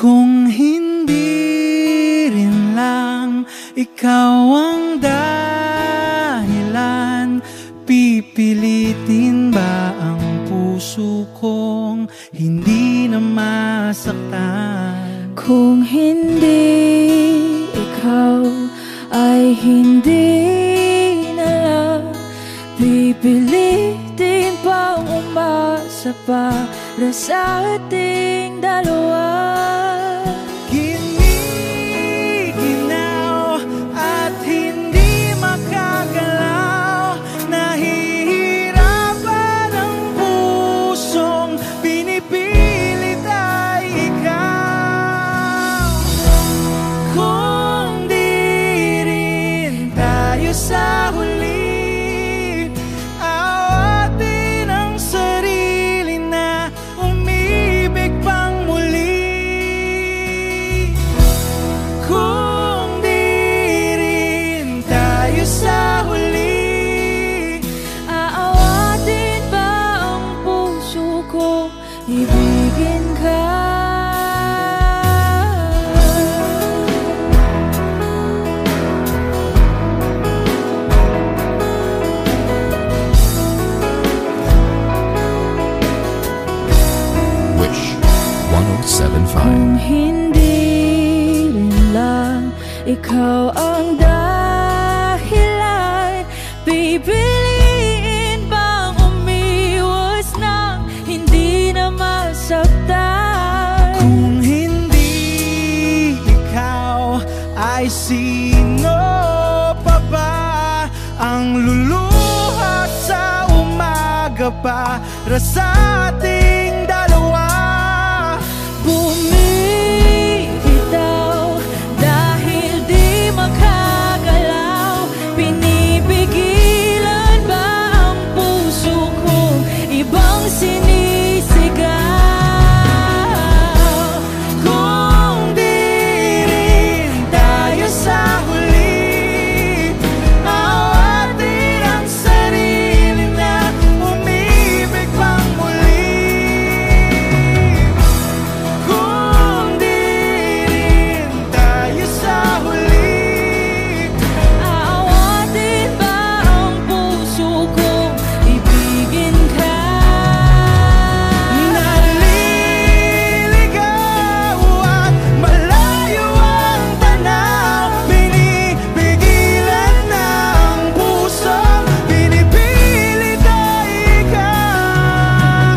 Kung hindi rin lang ikaw ang dahilan, pipilitin ba ang puso kong hindi na masaktan? Kung hindi ikaw ay hindi na lang, pipilitin bang umasa para sa ating dalawa? Giniginaw at hindi makagalaw, nahihirapan ang pusong pinipilit ay ikaw. Kung di rin tayo sa huli, awatin ang sarili na umibig pang muli. Kung di rin tayo sa huli, Aawatin ba ang puso ko, ibigin ka? Wish 1075. Kung hindi rin lang ikaw ang dahilan, pipiliin bang umiwas nang hindi na masaktan? kung hindi ikaw, ay sino pa ba ang luluha sa umaga para sa ating dalawa? Bumibitaw dahil di makagalaw, pinipigilan ba ang puso kong ibang sinisigaw? Kung di rin tayo sa huli, awatin ang sarili na umibig pang muli. Kung di rin tayo sa huli, Aawatin ba ang puso kong ibigin ka? naliligaw at malayo ang tanaw, pinipigilan ng puso, pinipilit ay ikaw.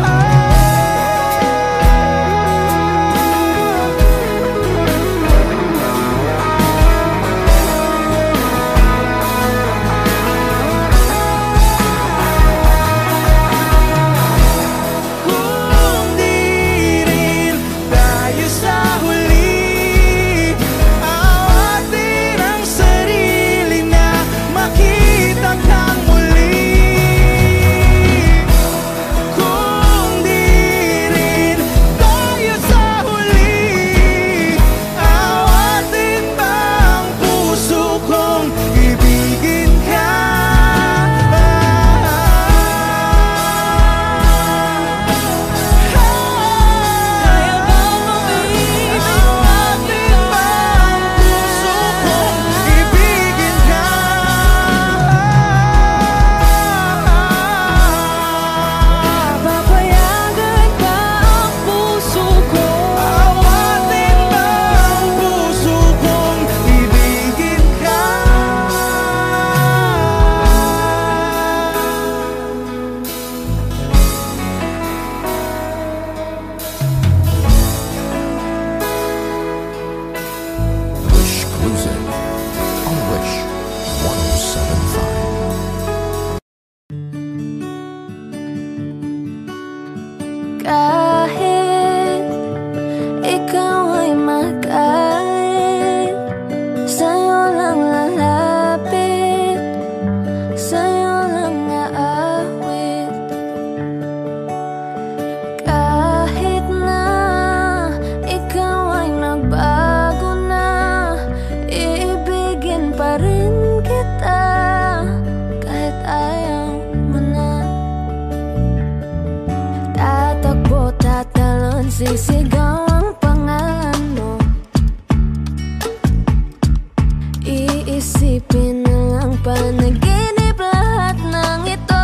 Kung di rin tayo sa huli, awatin ang sarili na makita kang muli. Kung di rin tayo sa huli, awatin ba ang puso kong ibigin ka? Kaya bang umibig Awatin ba ang puso kong ibigin ka? Papayagan ba ang puso ko? Awatin ba ang puso kong ibigin ka? Wish Cruising on Wish 1075. Kahit ikaw ay magalit, sa'yo lang lalapit, sa'yo lang aawit. Kahit na ikaw ay nagbago na, iibigin pa rin kita kahit ayaw mo na. Tatakbo, tatalon, sisigaw ang pangalan mo. panaginip lahat ng ito.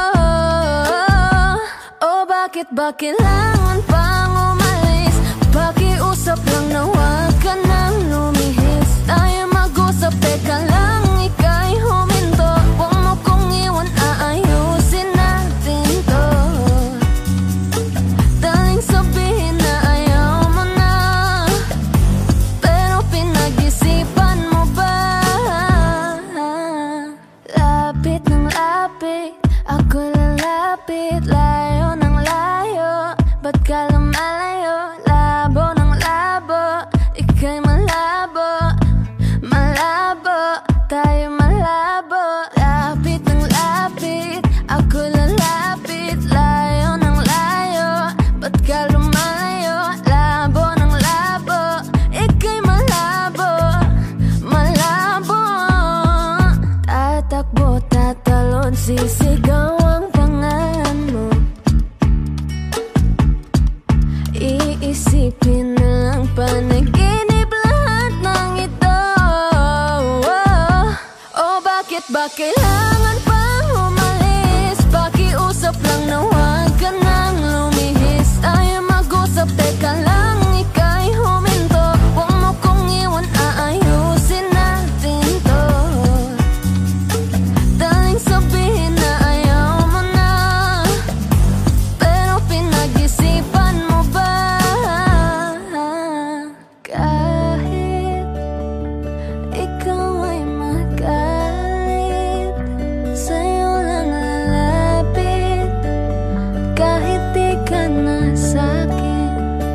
O bakit kailangan pang umalis? Pakiusap lang na huwag ka nang lumihis. Tayo mag-usap, teka lang, ika'y huminto. Huwag mo kong iwan, aayusin natin to. Daling sabihin na ayaw mo na, pero pinag-isipan mo ba? Lapit ng lapit, ako lalapit. Layo ng layo, ba't ka lumalayo? Labo ng labo, ika'y malabo. Malabo, tayo malabo. Lapit ng lapit, ako lalapit. Layo ng layo, ba't ka lumalayo? Labo ng labo, ika'y malabo. Malabo, tatakbo, tatalon, sisigaw ang pangalan mo. Iisipin na lang panaginip lahat ng ito. Oh, bakit kailangan pang umalis? Pakiusap lang na huwag ka nang lumihis. Tayo mag-usap, teka lang, ika'y huminto. Huwag mo kong iwan, aayusin natin to. Daling sabihin na ayaw mo na, pero pinag-isipan mo ba? Kahit ikaw ay magalit, sa'yo lang lalapit. Kahit di ka na sa'kin.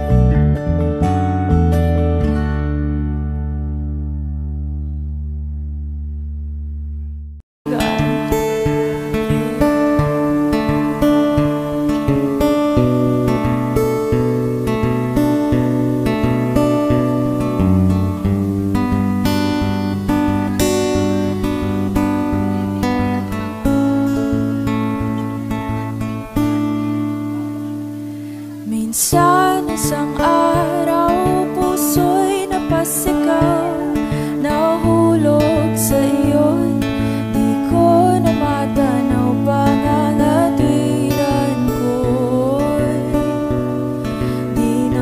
Minsan isang araw, puso'y napasigaw, nahulog sa iyo'y di ko na matanaw. Pangangatwiran ko'y di na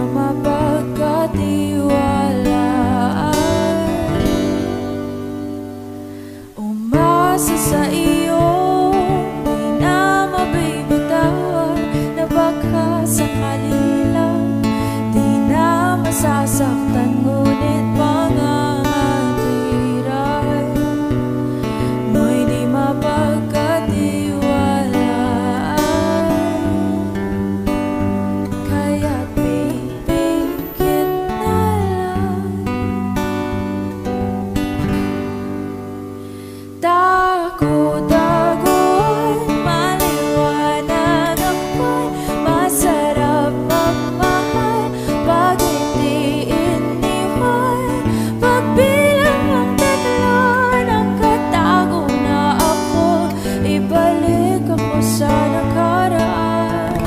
mapagkatiwalaan. Umasa sa iyo, di na mabibitawan, na baka sakali lang di na masasaktan. Ngunit pangangatwiran mo'y di mapagkatiwalaan. Kaya't pipigit na lang. Takot ako'y maliwanag, ako'y masarap magmahal. Pag hindi iniwan, pagbilang ang tatlo ng katago na ako, ibalik ako sa nakaraan.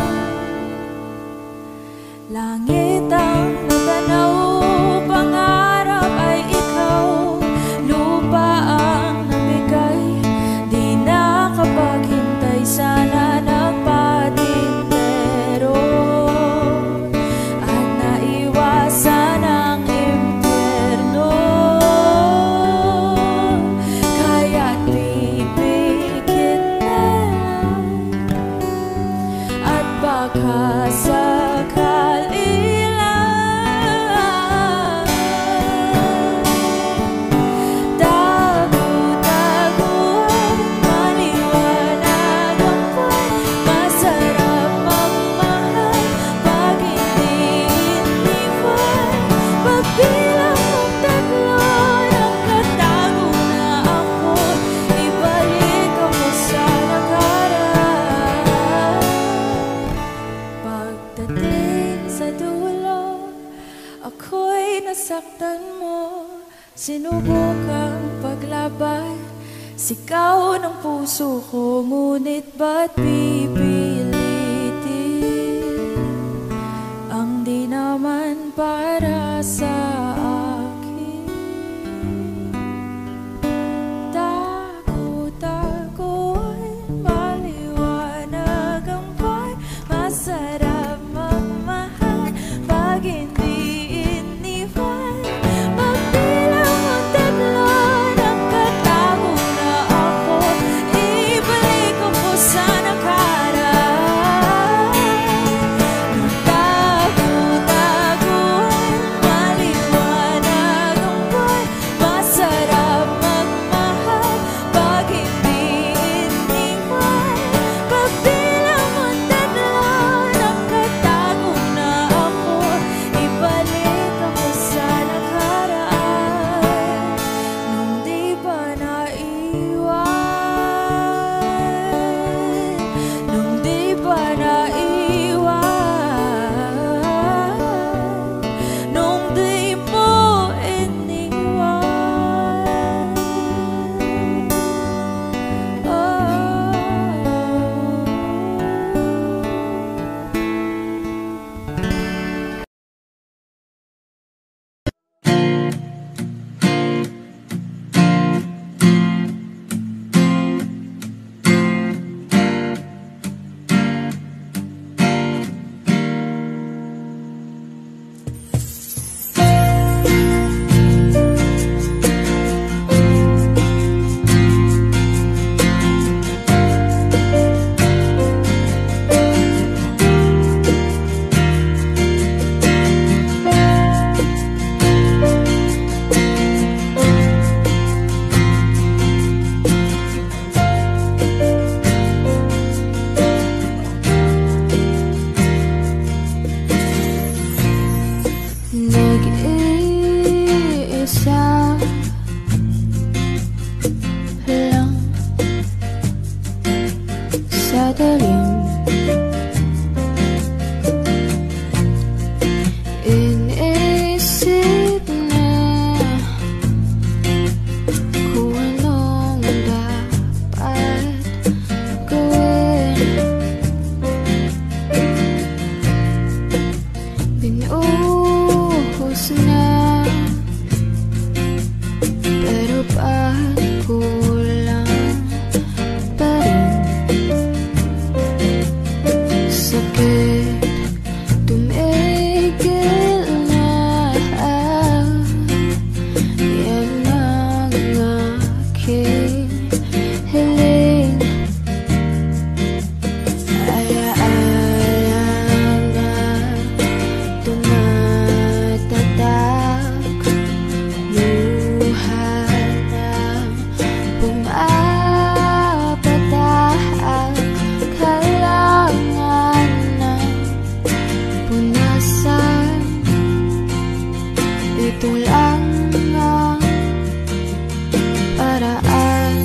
Langit ang natanaw, pangarap ay ikaw. Lupa ang namigay, di nakapaghintay. Sana nagpatintero at naiwasan ang impyerno. Kaya't pipigit na lang, at baka sakali lang. Tago-tago'y maliwanag, ako'y masarap magmahal. Pag hindi iniwan, pagbilang ang tatlo ng katago na ako, ibalik ako sa nakaraan. Pagdating sa dulo, ako'y nasaktan mo. Sinubukang paglaban, sigaw ng puso ko. Ngunit ba't pipilitin ang di naman para sa akin? Takot binuhos na, pero bakit kulang pa rin? Sakit tumigil na, yan ang aking hiling. Alaala na tumatatak, luha na pumapatak, kailangan na punasan. Ito lang ang paraan.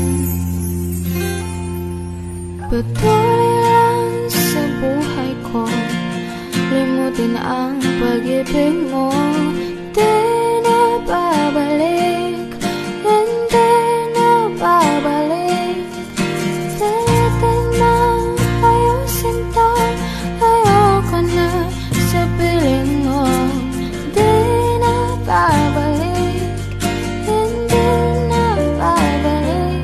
Patuloy lang sa buhay ko, limutin ang pag-ibig mo. Di na babalik, hindi na babalik. Pilitin mang ayusin to, ayoko na sa piling mo. Di na babalik, hindi na babalik.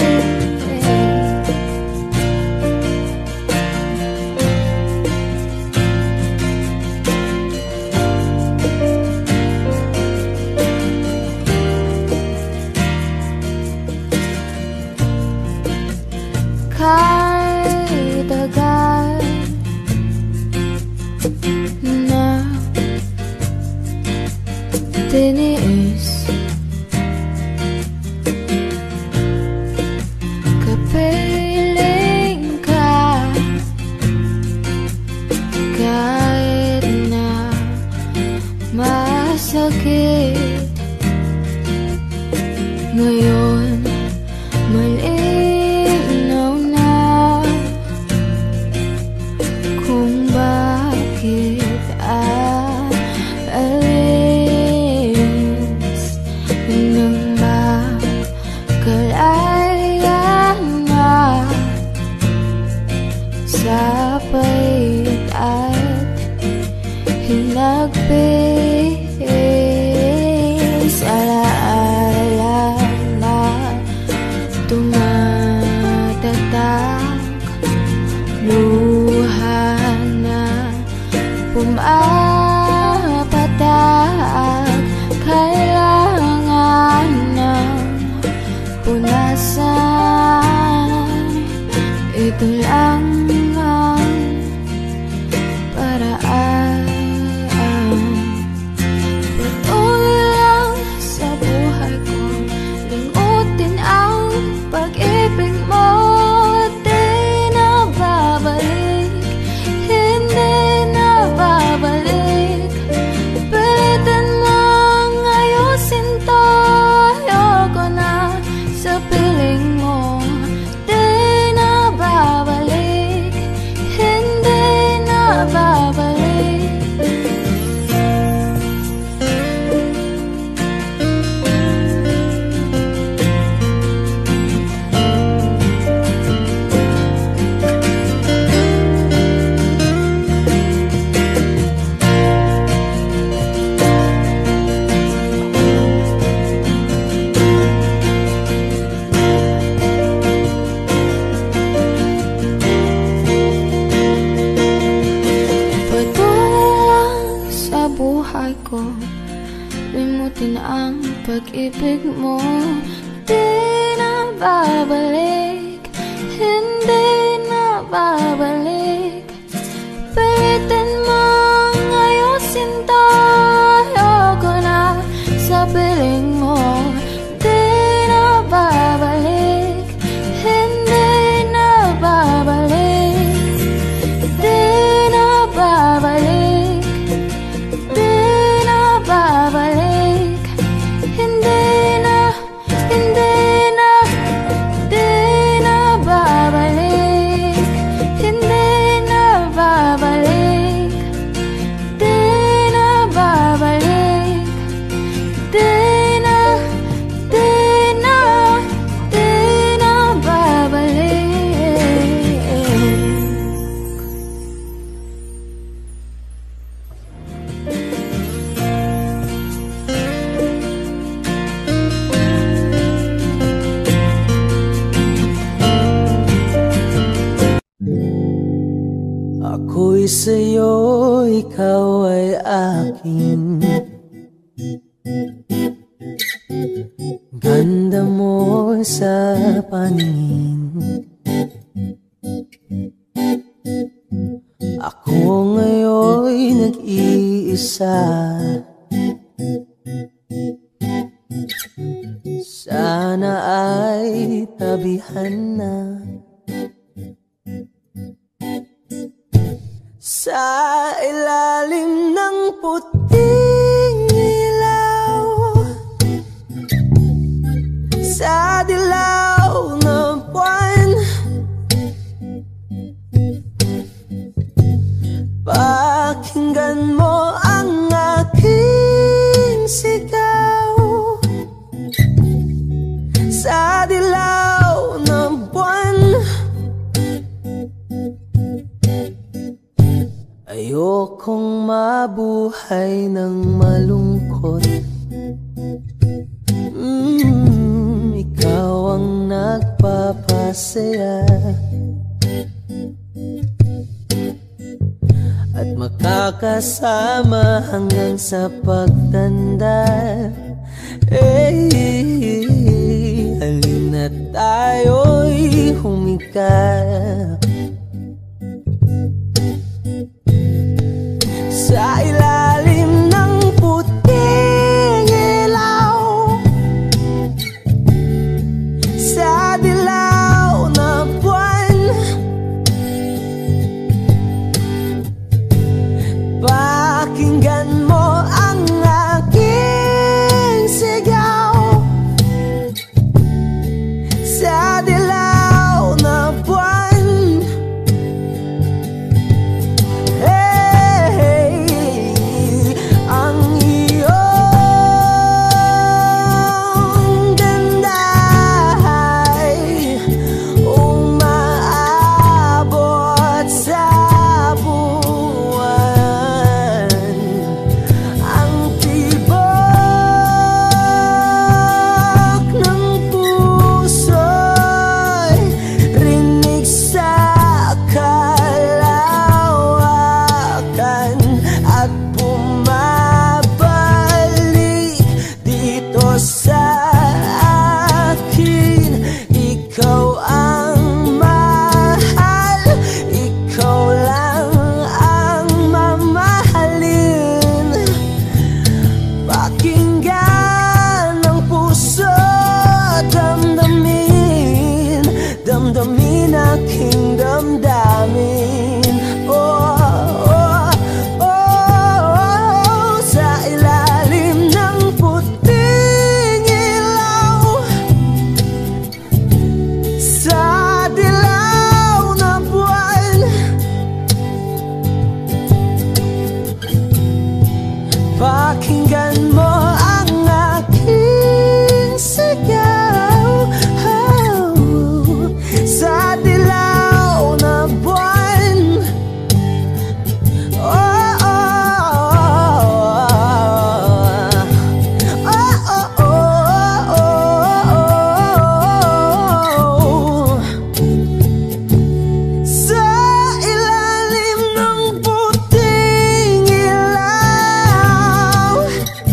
Kahit agad na tiniis, kapiling ka, kahit na masakit. Ngayon malinaw na kung bakit aalis nang makalaya na sa pait at hinagpis. Alaala na tumatatak, luha na pumapatak, kailangan ng punasan. Ito lang ang paraan. Patuloy lang sa buhay ko, limutin ang pag-ibig mo. Di na babalik, hindi na babalik. Pilitin mong ayusin to, ayoko na sa piling mo. Di na babalik, hindi na babalik. Patuloy lang sa buhay ko, limutin ang pag-ibig mo. Di na babalik, hindi na babalik. Pilitin mong ayusin to, ayoko na sa piling mo. Di na babalik, hindi na babalik. Di na babalik, di na babalik. Hindi na, hindi na, di na babalik. Hindi sa'yo, ikaw ay akin. Ganda mo sa paningin. Ako ngayon'y nag-iisa. Sana ay tabihan na. Sa ilalim ng puting ilaw, sa dilaw ng buwan, pakinggan mo ang aking sigaw. Sa dilaw ng buwan, ayokong mabuhay ng malungkot. Ikaw ang nagpapasaya at makakasama hanggang sa pagtanda. Halina tayo'y humikap sa ilalim ng puting ilaw, sa dilaw na buwan, pakinggan mo ang aking sigaw. Sa dilaw na buwan, ang iyong ganda ay umaabot sa buwan. Ang tibok ng puso'y rinig sa kalawakan at bumabalik dito sa akin. Ikaw ang mahal, ikaw lang ang mamahalin. Pakinggan ang puso, damdamin, damdamin aking damdamin. Sa ilalim ng puting ilaw, sa dilaw na buwan, pakinggan mo ang aking sigaw. Sa dilaw na buwan, sa ilalim ng puting ilaw,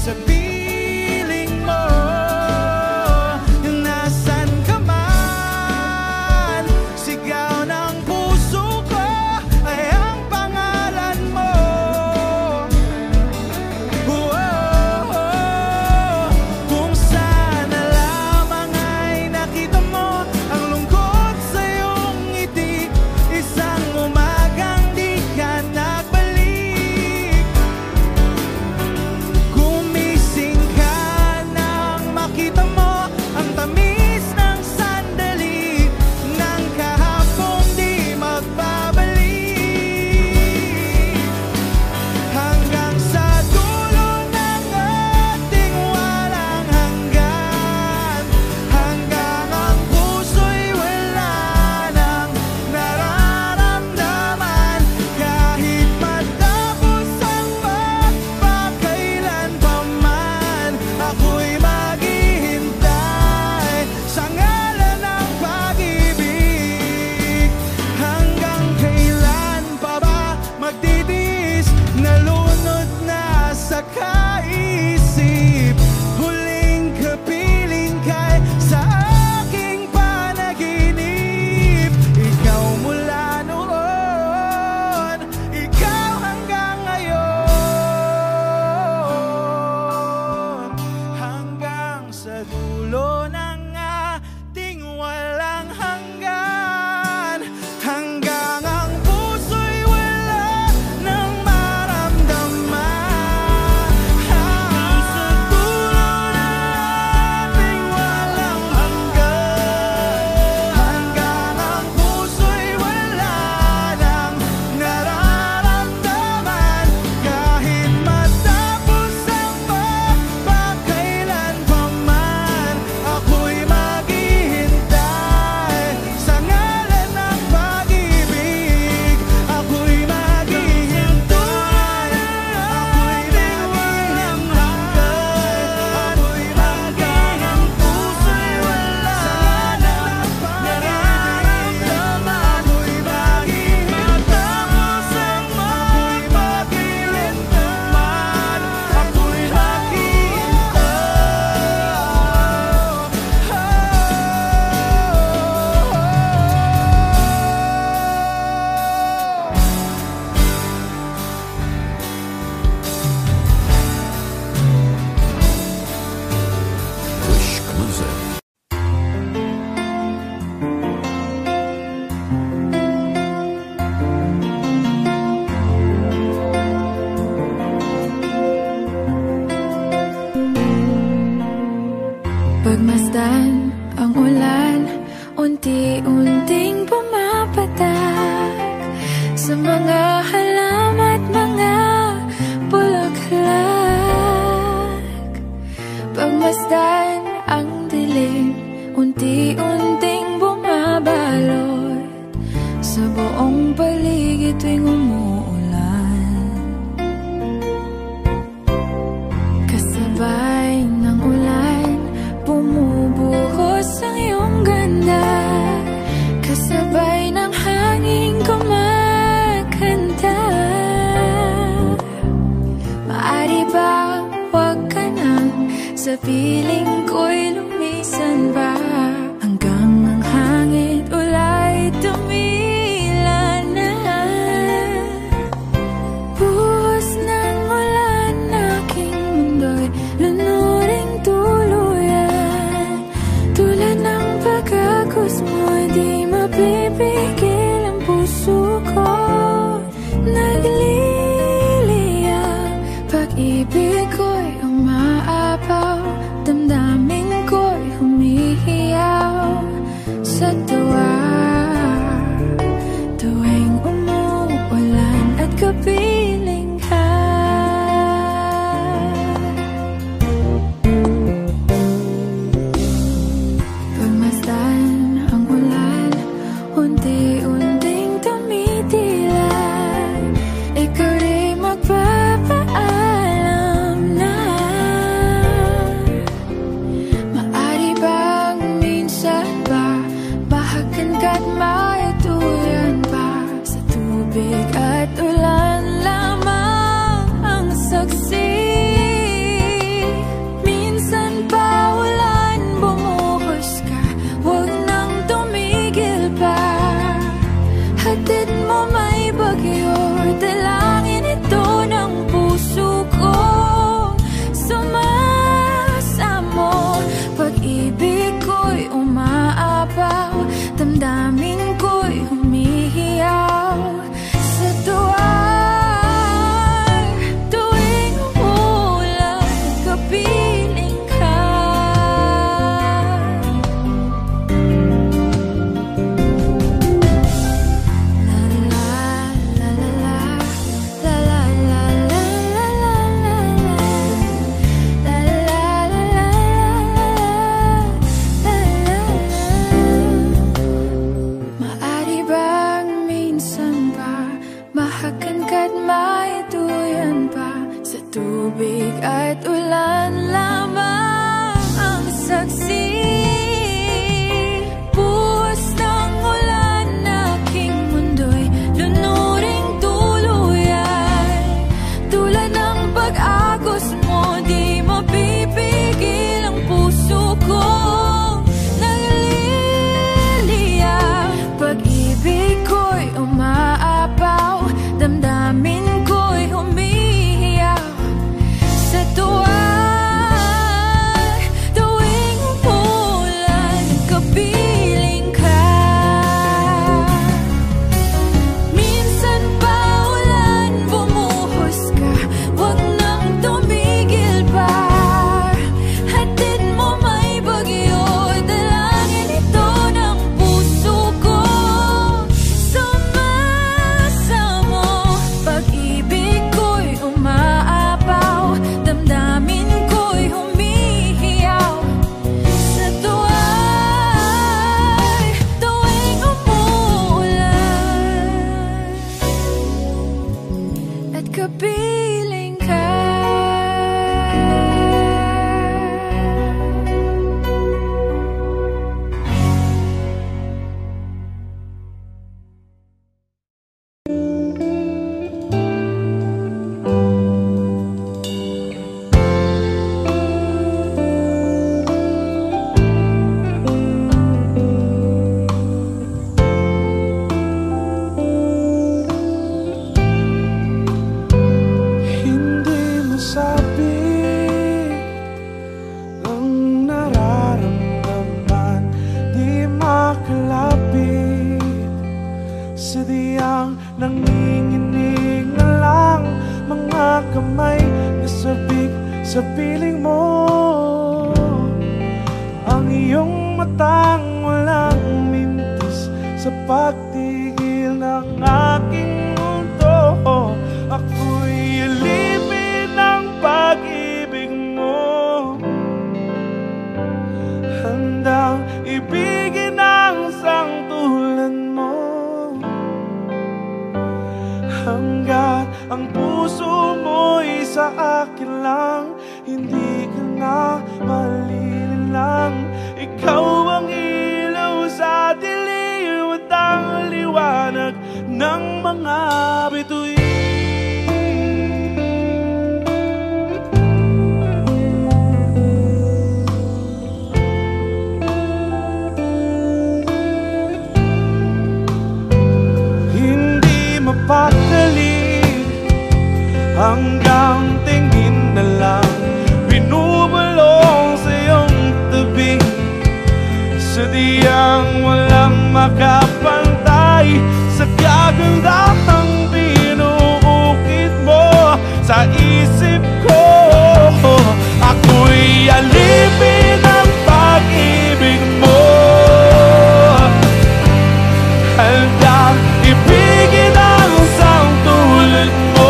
sa piling mo. Nasaan ka man, sigaw ng puso ko ay ang pangalan mo. Kung sana lamang ay nakita mo ang lungkot sa iyong ngiti, isang umagang di ka nagbalik. Gumising ka nang makita mo ang tamis ng sandali ng kahapong di magbabalik. Hanggang sa dulo ng ating walang hanggan, hanggang ang puso'y wala nang nararamdaman. Kahit matapos ang pagpakailan pa man, ako'y maghihintay sa ngalan ng pag-ibig. Hanggang kailan pa ba magtitiis, nalunod na sa kaisip? Huling kapiling kay sa aking panaginip. Ikaw mula noon, ikaw hanggang ngayon, hanggang sa dulo ng ating walang hanggan, hanggang ang puso'y wala nang maramdaman. Hanggang sa dulo ng ating walang hanggan, hanggang ang puso'y wala nang nararamdaman. Kahit matapos ang pagpakailan pa man, ako'y maghihintay sa ngalan ng pag-ibig. Ako'y maghihintay, ako'y walang hanggan, ako'y hanggang ang puso'y wala nang nararamdaman. Ako'y maghihintay, ako'y maghihintay, ako'y Wish Cruiser. Pagmasdan ang ulan, unti-unting pumapatak sa mga halaman at mga bulaklak. Pagmasdan ang dilim, unti-unting bumabalot sa buong paligid tuwing umuulan. Kasabay ng ulan, bumubuhos ang iyong ganda. Kasabay ng hangin kumakanta. Maari ba wag ka nang sa piling ko'y lumisan ba, hanggang ang hangin ulay tumila na. Buhos ng ulan, aking mundo'y lunuring tuluyan. Tulad ng pagkagos mo, di mapipigil ang puso ko. Nagliliyab, pag-ibig ko'y umaapaw, damdamin ko'y humihiyaw sa tuwa. Tuwing umuulan at kapiling ka, pagmasdan ang ulan, unti-unting tumitila. Ikaw rin magpapaalam na piling mo, ang iyong matang walang mintis sa pagtigil ng aking mundo. Ako'y alipin ng pag-ibig mo, handang ibigin ang sangtulan mo, hanggat ang puso mo'y sa akin lang, hindi ka na malililang. Ikaw ang ilaw sa dilim at ang liwanag ng mga bituin. Hindi mapakali hanggang tingin na lang, binubulong sa iyong tabi, sadyang walang makapantay sa kagandahang binuukit mo sa isip ko. Ako'y alipin ng pag-ibig mo, handang ibigin ang sangtulan mo,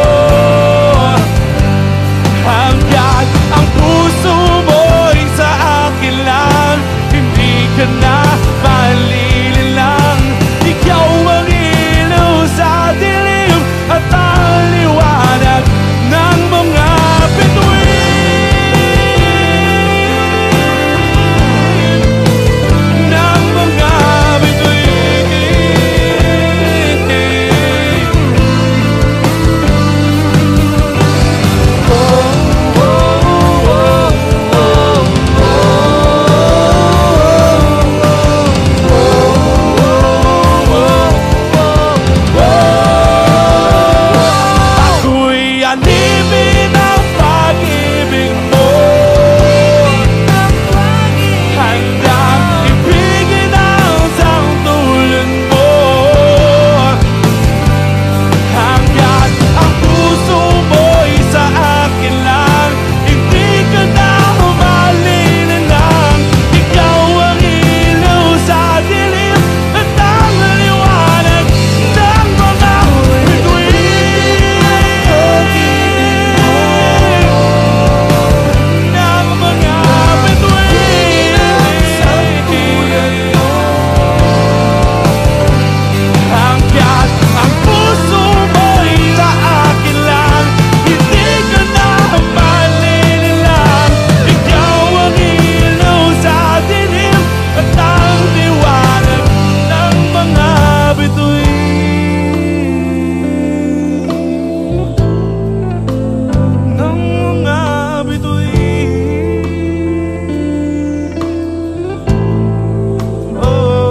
hanggat ang puso mo'y sa akin lang, hindi ka na malililang. Ikaw ang ilaw sa dilim at ang liwanag ng mga bituin, ng mga bituin. Oh, oh, oh, ako'y alipin ng pag-ibig mo, handang ibigin ang sangtulan mo, hanggat ang puso mo'y sa akin lang, hindi ka na malililang. Ikaw ang ilaw sa dilim at ang liwanag ng mga bituin, ng mga bituin. Hanggat ang puso mo'y sa akin lang, hindi ka na malililang. Ikaw ang ilaw sa dilim at ang liwanag ng mga bituin, ng mga bituin. Oh,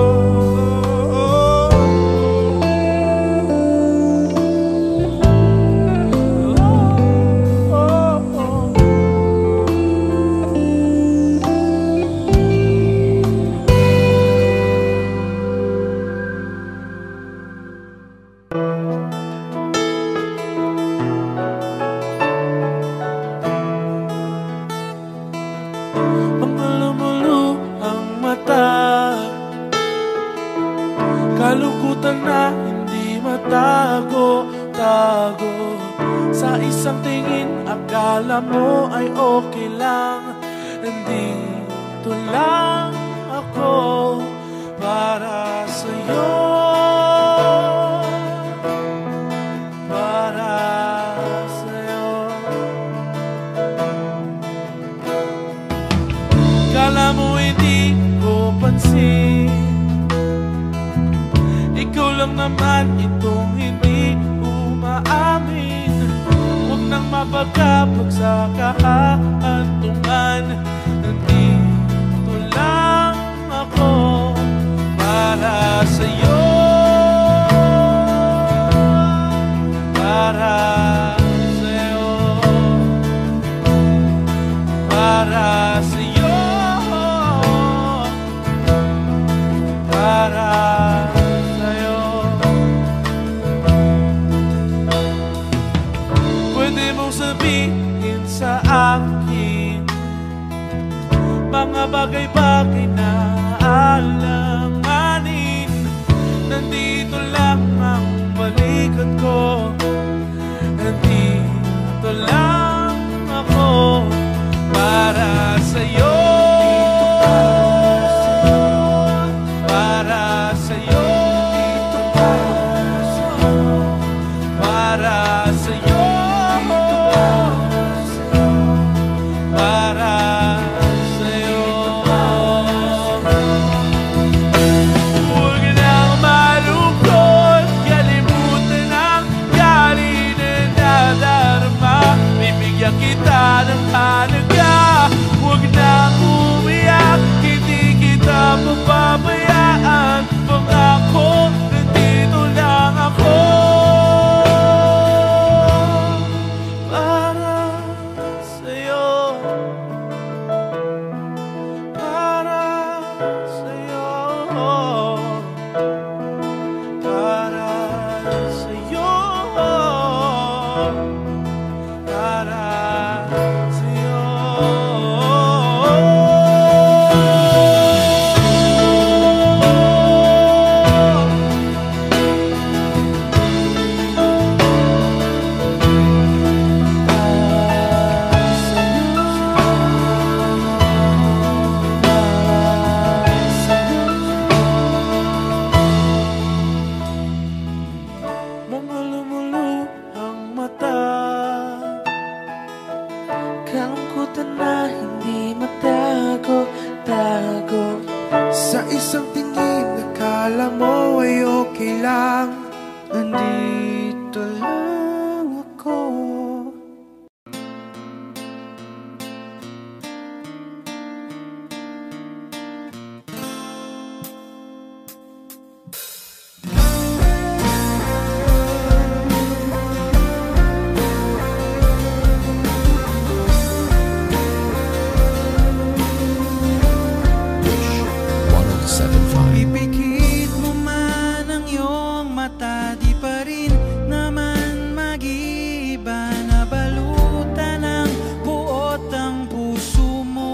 Lumulu ang mata, kalungkutan na hindi matago-tago. Sa isang tingin, akala mo ay okay lang. Nandito lang ako para sa'yo, para sa'yo. Kala mo hindi ko pansin, ikaw lang naman itong hindi umaamin. Huwag nang mapagkapag sa kahantungan. Nandito lang ako para sa'yo, para sa'yo, para sa'yo, para sa'yo. Pwede mong sabihin sa akin mga bagay-bagay na alanganin. Nandito lang ang balikan ko, nandito lang ako para sa'yo. Para sa'yo, para sa'yo, para sa'yo. Huwag nang malungkot, kalimutan ang galing na nadarama. Bibigyan kita ng halaga. Huwag nang umiyak, hindi kita papabayaan. Pangako, nandito lang ako para sa'yo, para sa'yo, para sa'yo, para sa'yo. Mga lumuluhang mata, kalungkutan na hindi matago-tago. Sa isang tingin, akala mo ay okay lang. Nandito lang ako. Wish 1075. Pipikit mo man ang iyong mata, di pa rin naman mag-iiba. Nabalutan ng buot ang puso mo.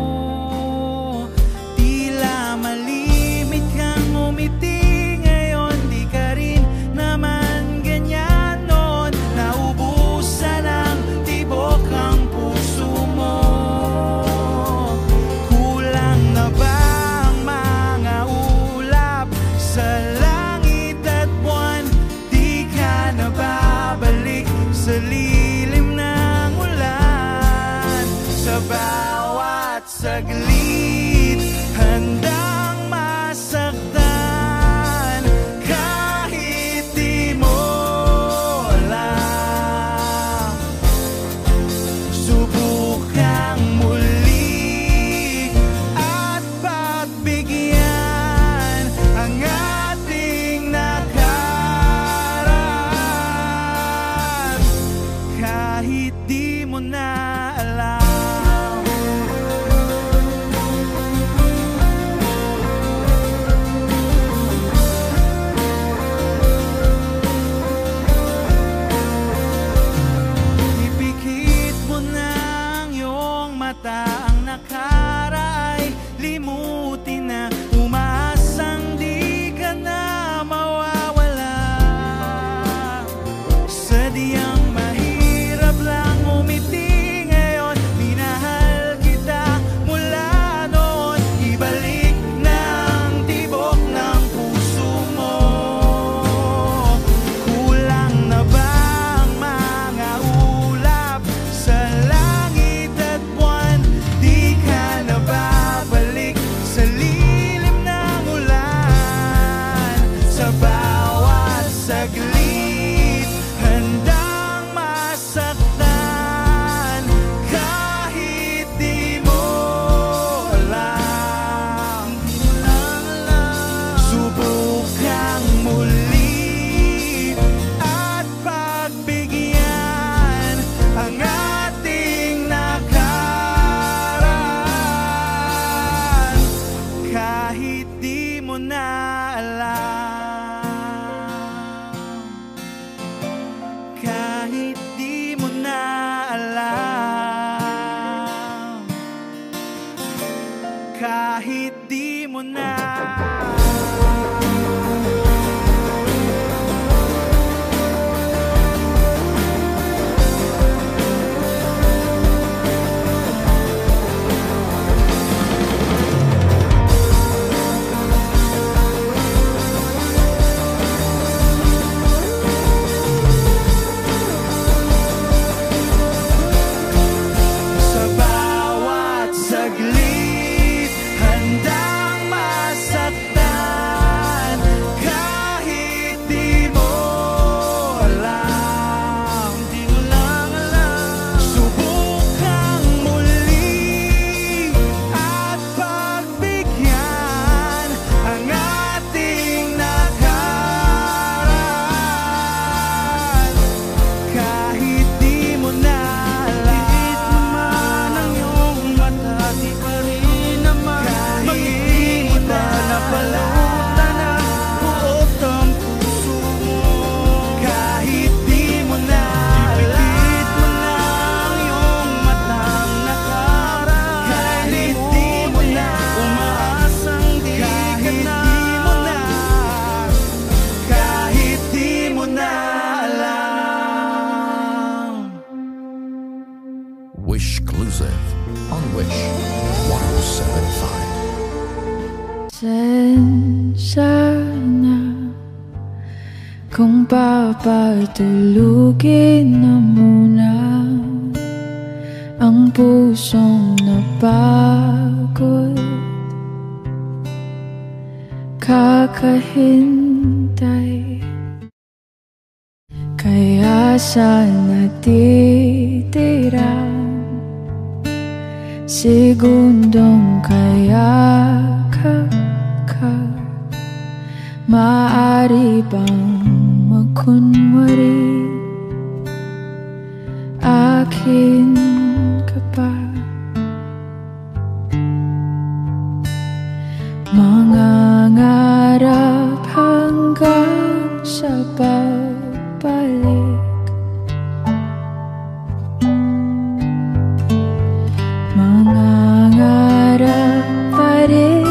Tila malimit kang umiti ngayon, di ka rin naman ganyan noon. Naubusan ang tibok ang puso mo. Kulang na ba ang mga ulap sa langit at buwan? Di ka na babalik sa lilim ng ulan. Sa bawat saglit, handang masaktan kahit di mo alam. Subukang muli at pagbigyan ang ating nakaraan kahit di mo na alam. Ipikit mo na ang iyong mata, ang nakaraan ay limutin na. Umaasang di ka na mawawala. Sadyang mahirap lang umiti ngayon. Minahal kita mula noon. Ibalik na ang tibok ng puso mo. Kulang na ba ang mga ulap sa langit at buwan? Di ka na babalik kahit di mo na. Wishclusive on Wish 107.5. Sensya na kung papatulugin na muna ang pusong napagod, kakahintay. Kaya sa natitirang segundong kayakap ka, maaari bang magkunwari akin ka pa? Mangangarap hanggang sa pagbalik, mangangarap pa rin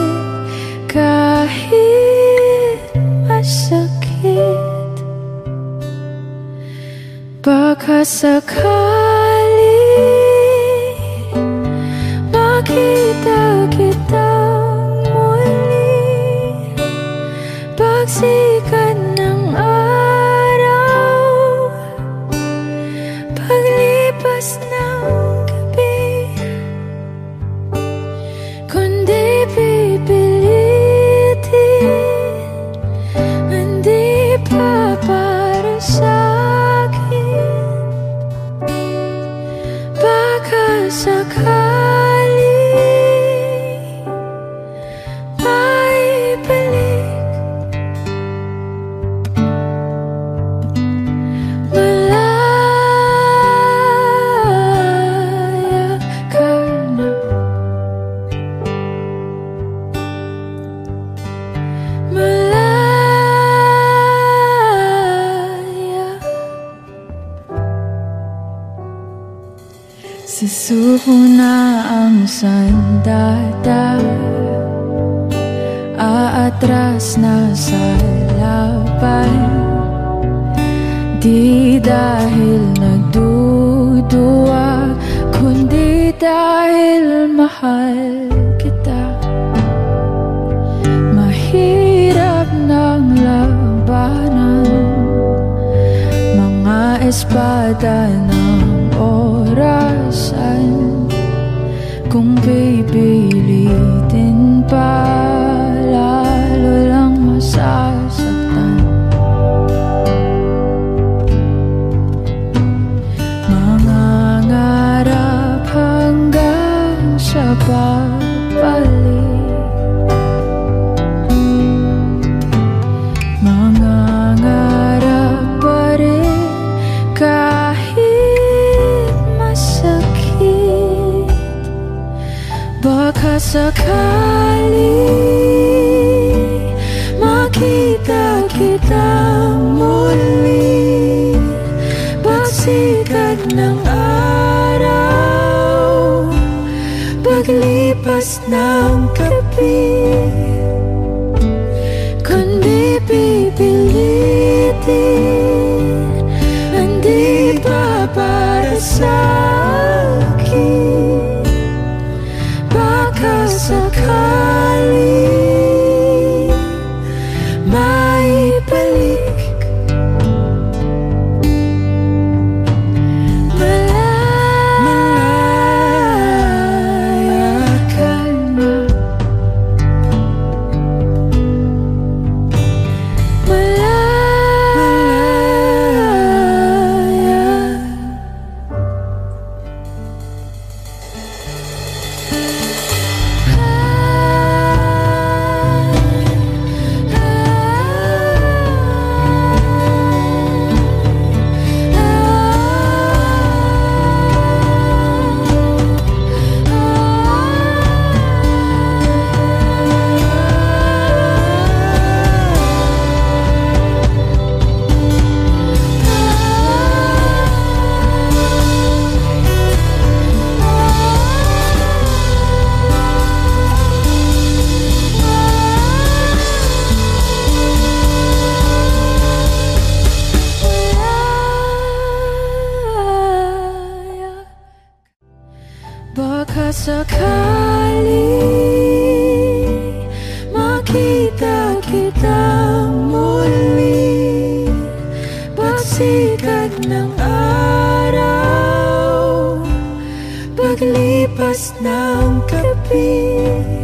kahit masakit. Baka sakali makita kitang muli, pagsikat ng araw, paglipas ng gabi. Kundi pipilitin, hindi pa para sa'kin. Baka sakali maibalik, malaya ka na, malaya. Susuko na ang sandata, aatras na sa laban. Di dahil nagduduwa, kundi dahil mahal kita. Mahirap ng labanan, mga espada ng orasan. Kung pipilitin pa, lalo lang masasaktan. Mangangarap hanggang sa pagbalik, mangangarap pa rin kahit masakit. Baka sakali makita kita muli, pagsikat ng araw, paglipas paglipas ng gabi. Kundi pipilitin, hindi pa para sa'kin. Baka sakali maibalik. Baka sakali makita kita muli, pagsikat ng araw, paglipas ng gabi.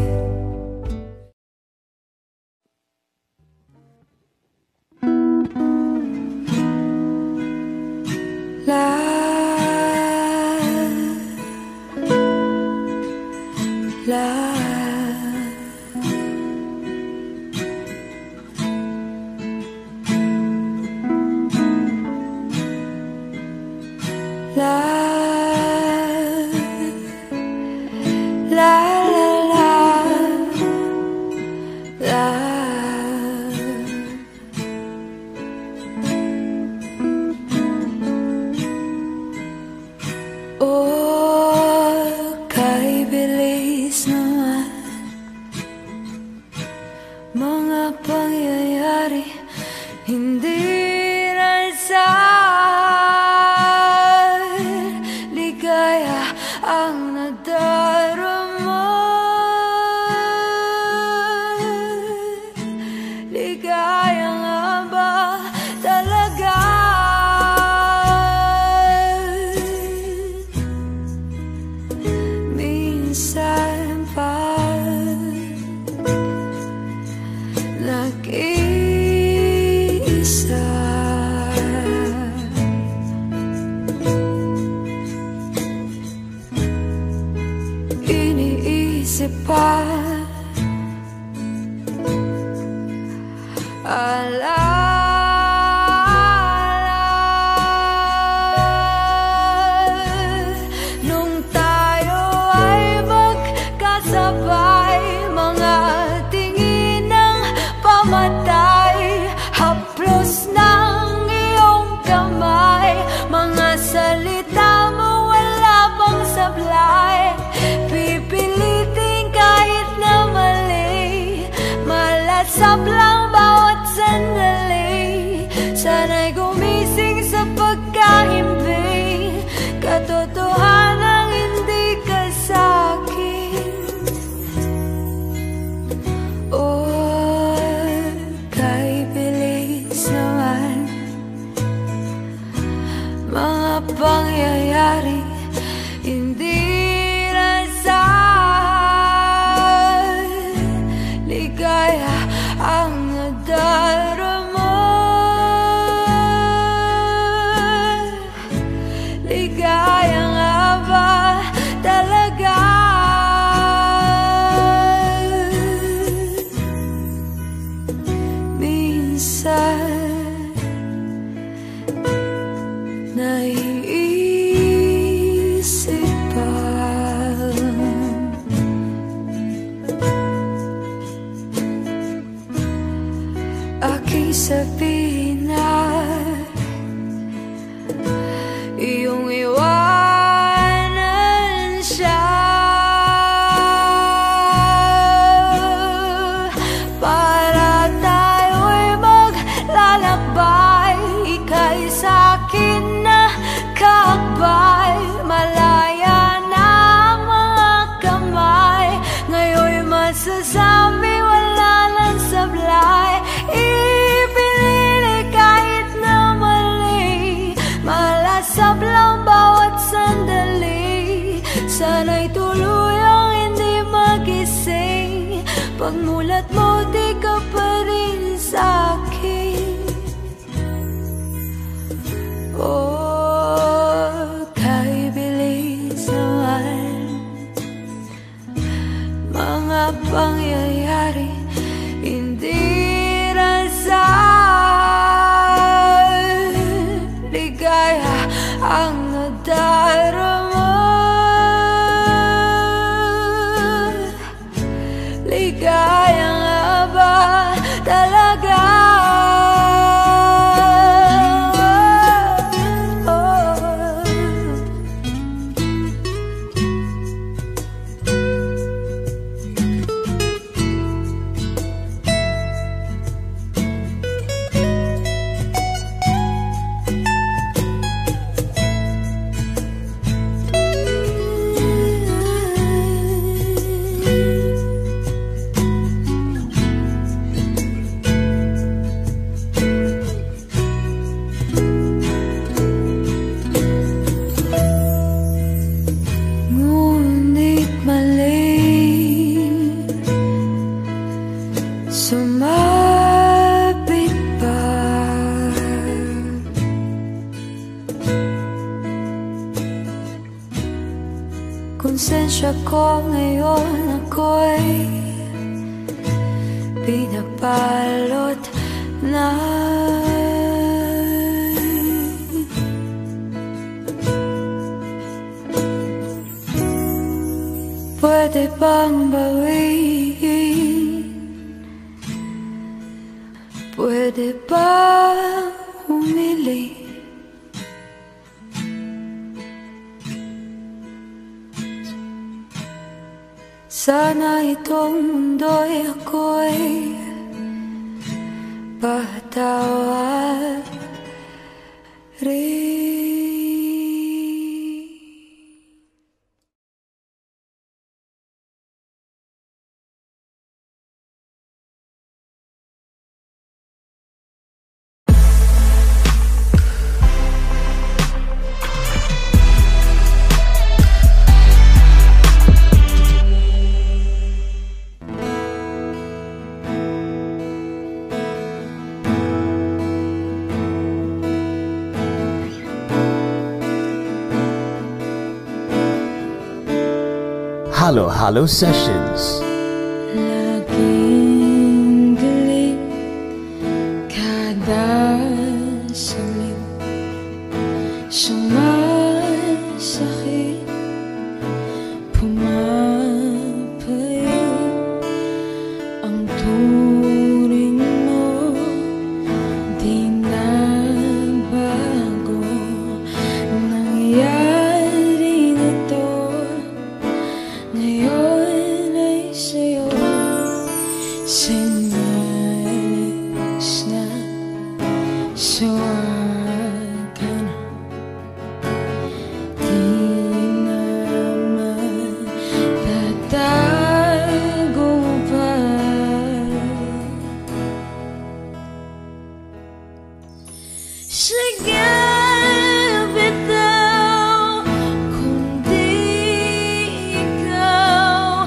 Mga pangyayari hindi nalsad, ligaya ang nadarama, ligaya nga ba talaga? Minsan pa nag-iisa, iniisip pa nung tayo ay magkasabay, mga tingin ng pamatay, haplos ng iyong kamay, mga salita mo wala pang sablay, pipilitin kahit na tuluyang hindi magising. Pagmulat mo, di ka pa rin sa'kin. Oh, kay bilis naman mga pangyayari, hindi rasal. Ligaya ang nadarama, ligaya nga ba talaga? Sumapit pa, konsensya ko ngayon, ako'y pinapalot na. Pwede bang bawiin? Pwede ba humili? Sana itong mundo'y ako'y patawarin. Halo Sessions. Laging galit kada salit, sumasakit, pumapayo ang turing mo, di na bago. Nangyari na to ngayon ay sa'yo, sinalis na sawa ka na, di naman tatago pa. Sige bitaw, kung di ikaw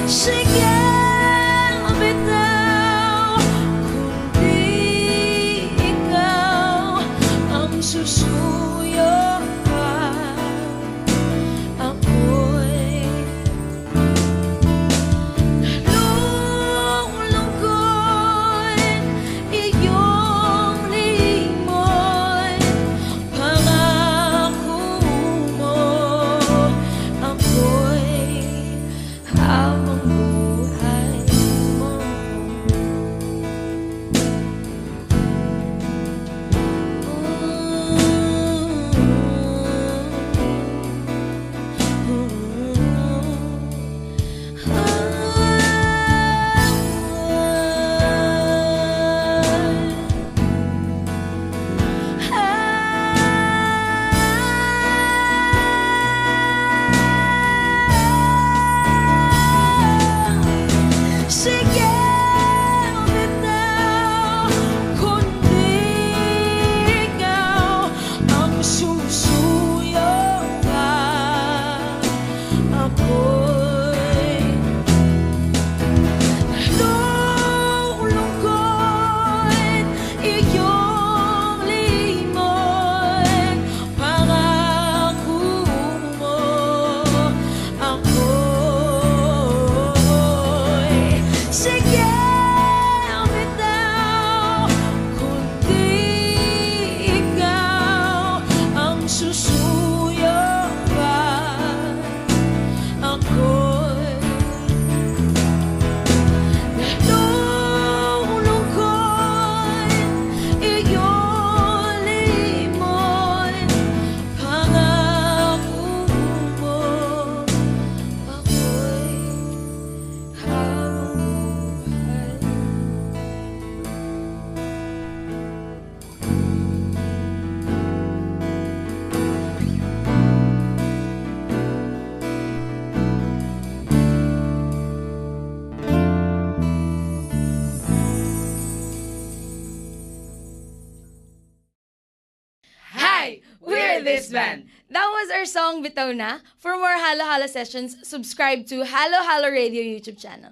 Sige, bitaw, kundi ikaw ang susuyo pa, ako'y nalulungkot, iyong limoy, pangako mo, ako'y habang buhay mo. Sige, bitaw, kundi ikaw ang susuyo pa, ako'y nalulungkot, iyong limoy, pangako mo, ako'y sige, bitaw, kundi ikaw ang susuyo pa, ako'y nalulungkot, iyong limoy, pangako mo, ako'y habang buhay. Hi! We're this band! That was our song, Bitaw Na. For more Halo Halo sessions, subscribe to Halo Halo Radio YouTube channel.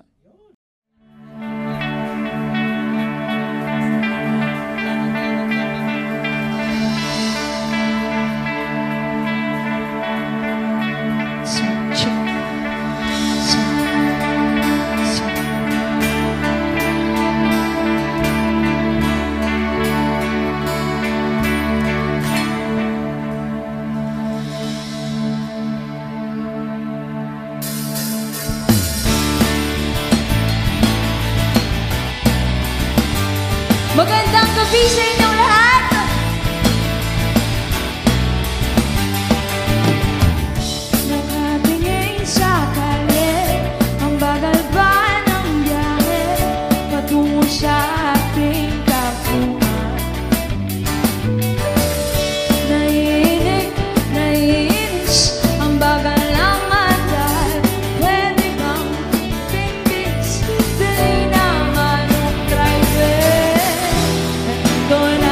Magandang gabi sa inyong lahat! Nakatingin sa kalye, ang bagal ba ng biyahe patungo sa ating kapuhan? Naiinig, naiinis, ang bagal ng mata. Pwede bang bimbis? Dali naman ang driver. Nandito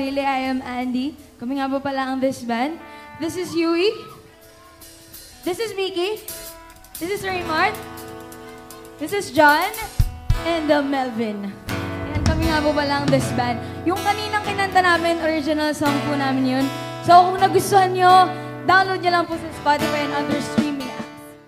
sarili. I am Andy. Kami nga po pala ang This Band. This is Yui. This is Mickey. This is Raymart. This is John. And Melvin. Ayan, kami nga po pala ang This Band. Yung kaninang kinanta namin, original song po namin yun. So kung nagustuhan nyo, download nyo lang po sa Spotify and other streaming apps.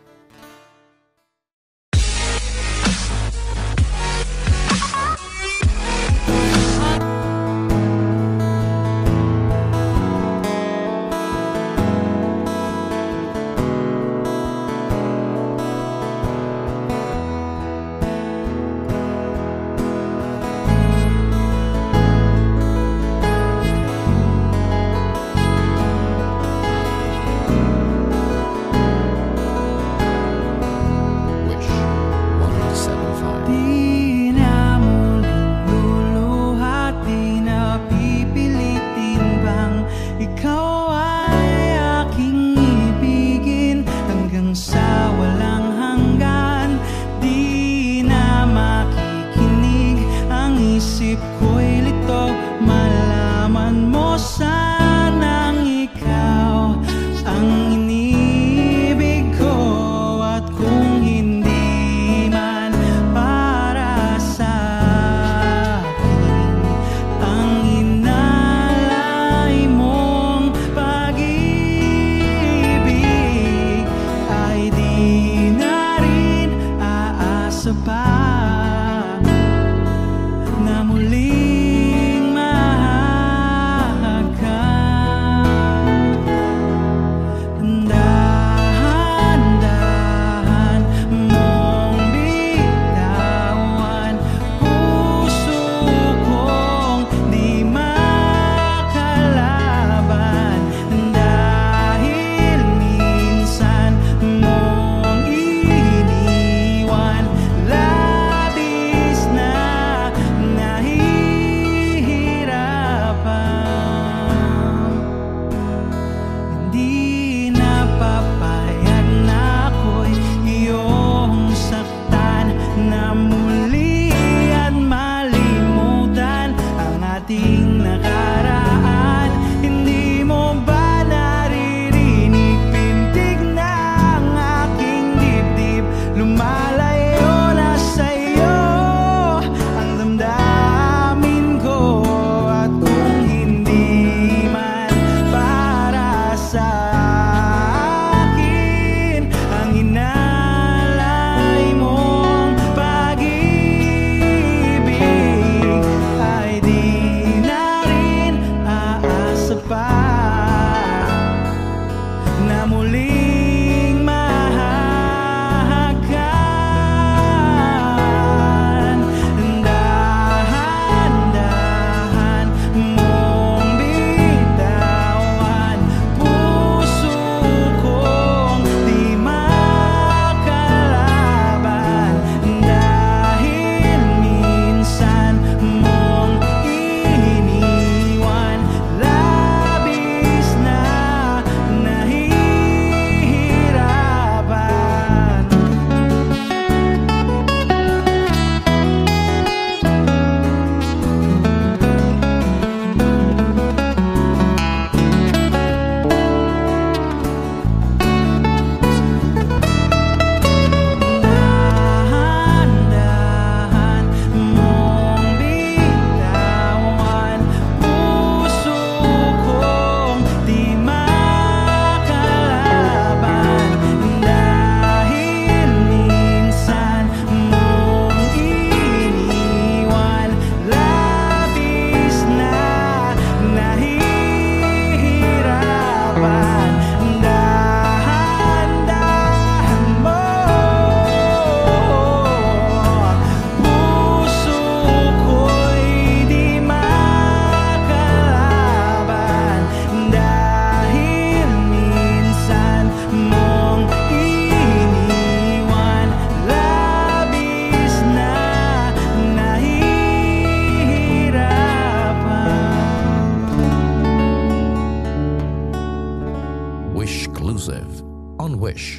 Exclusive on Wish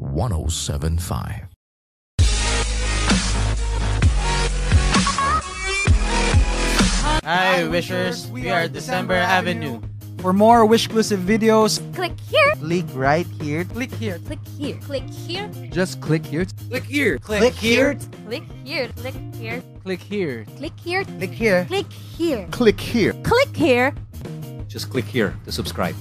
107.5. Hi, Wishers. We are December Avenue. For more Wish-clusive videos, Click here. Click right here. click here. Click here. Click here. Just click here. Click here. Click here. Click here. Click here. Click here. Click here. Click here. Click here. Click here. Click here. Just click here to subscribe.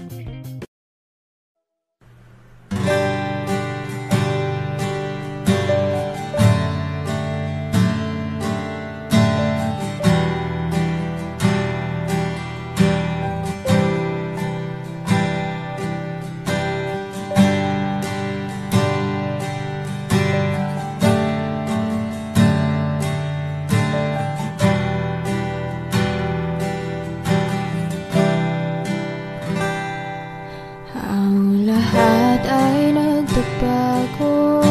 Ang lahat ay nagbago,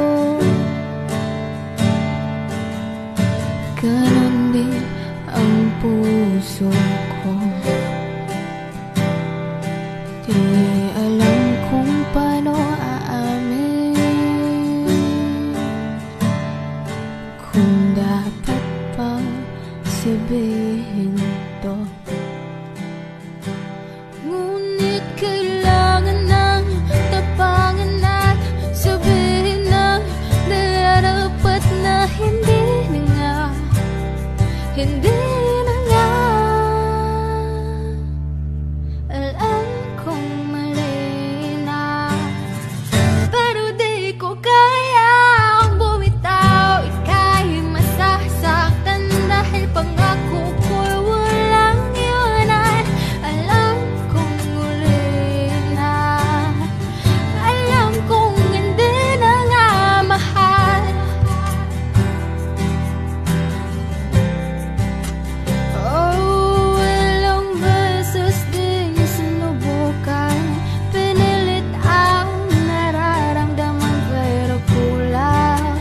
ganon din ang puso ko. Di alam kung paano aamin, kung dapat pang sabihin to. Ngunit kailangan ng tapangan at sabihin ng nararapat na hindi na nga, hindi na nga. Alam kong mali na, pero di ko kayang bumitaw. Ika'y masasaktan dahil pangako ko'y walang iwanan. Alam kong muli na, alam kong hindi na nga mahal. Oh, ilang beses din sinubukan, pinilit ang nararamdaman, pero kulang,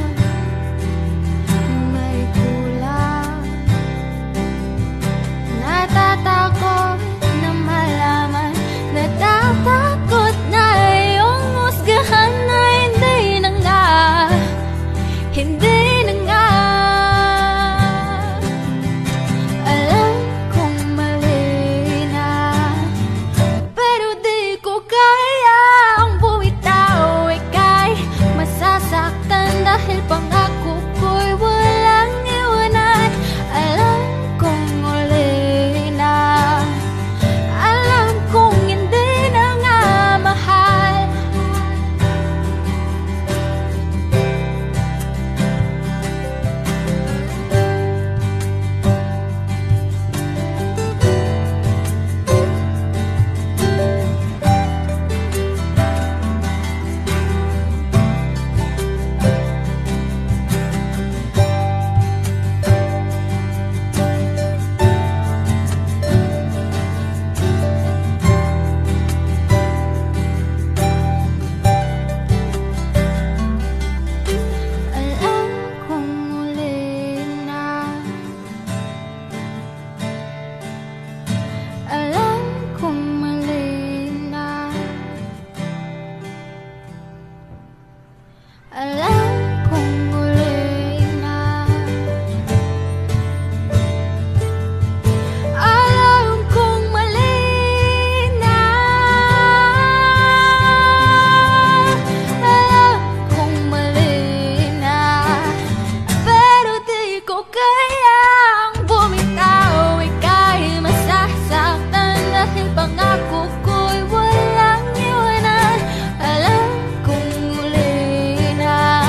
may kulang. Natatakot na malaman, natatakot na iyong husgahan na hindi na nga, hindi na nga. Alam kong mali na, pero di ko kayang bumitaw. Ika'y masasaktan dahil pangako ko'y walang iwanan. Alam kong muli na, alam kong hindi na nga mahal. Alam kong muli na, alam kong mali na, alam kong muli na, alam kong mali na, alam kong mali na, pero di ko kayang bumitaw. Ika'y masasaktan dahil pangako ko'y walang iwanan. Alam kong muli na,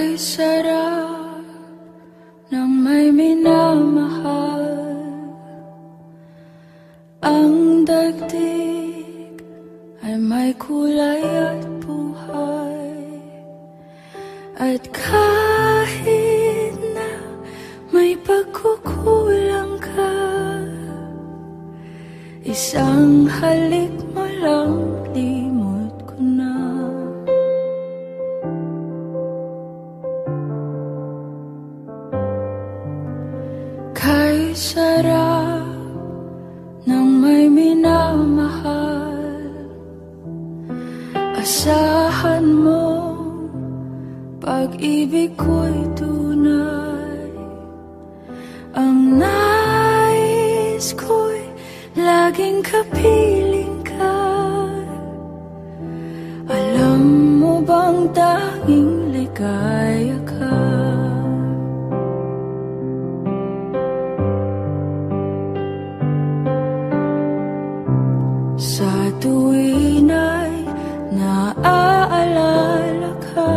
Kay sarap ng may minamahal, ang dagdig ay may kulay at buhay. At kahit na may pagkukulang ka, isang halik mo lang, limot ko na. Kay sarap ng may minamahal, asahan mo pag-ibig ko'y tunay. Ang nais ko'y laging kapiling ka. Alam mo bang tanging ligaya ka? Sa tuwin ay naaalala ka,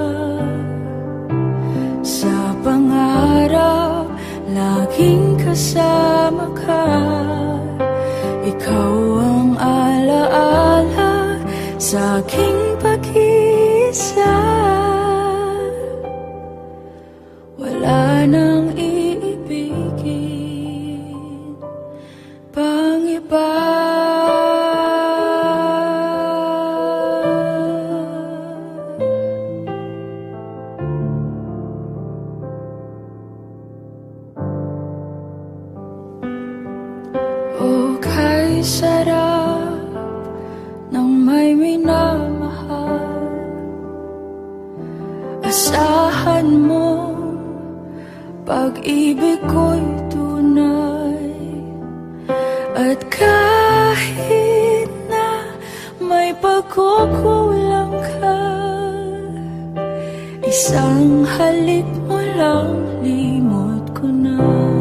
sa pangarap laging kasama ka. Ikaw ang alaala sa aking pag-iisa. Wala nang iibigin pang iba. Sarap ng may minamahal, asahan mo pag-ibig ko'y tunay. At kahit na may pagkukulang ka, isang halik mo lang, limot ko na.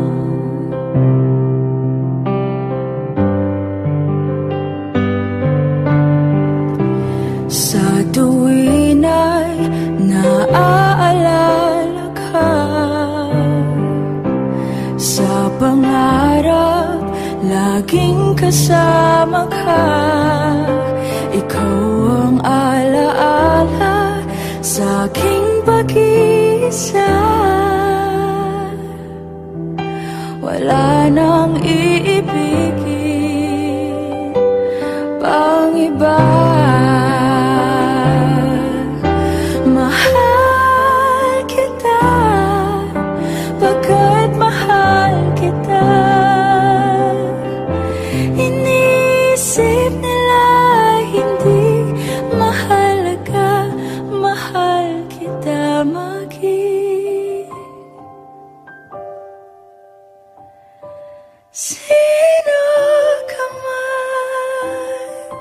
Sa tuwin ay naaalala ka, sa pangarap laging kasama ka. Ikaw ang alaala sa aking pag-iisa. Wala nang iibigin pang iba. Sino ka man?